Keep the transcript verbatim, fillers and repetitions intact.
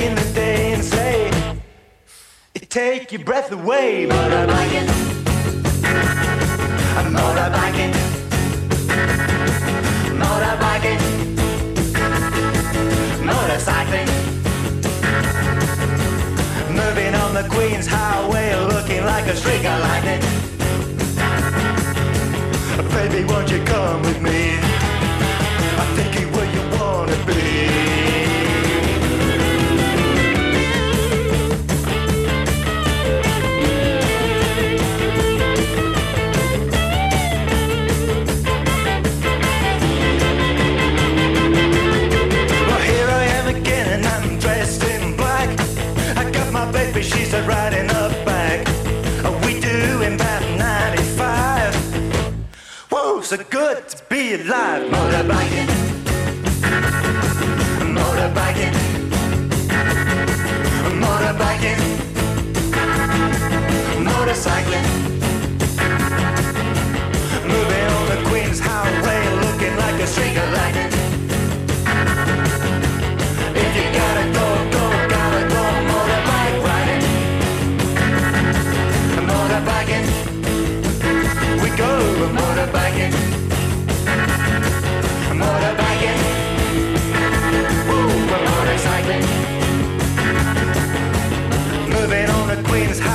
in the day and sleigh. It take your breath away. Motorbiking, motorbiking, motorbiking, motorcycling, moving on the Queen's Highway, looking like a streak of lightning. Baby, won't you come with me? I think you where you wanna be. Well, here I am again and I'm dressed in black. I got my baby, she's a riding up back. We do in about ninety-five. Whoa, so good to be alive. Motorbiking, motorbiking, motorbiking, motorcycling, moving on the Queen's Highway, looking like a streak of lightning. If you gotta go, go, gotta go, motorbike riding, motorbiking, we go motorbiking, motorbiking, woo, we're motorcycling, moving on the Queen's Highway.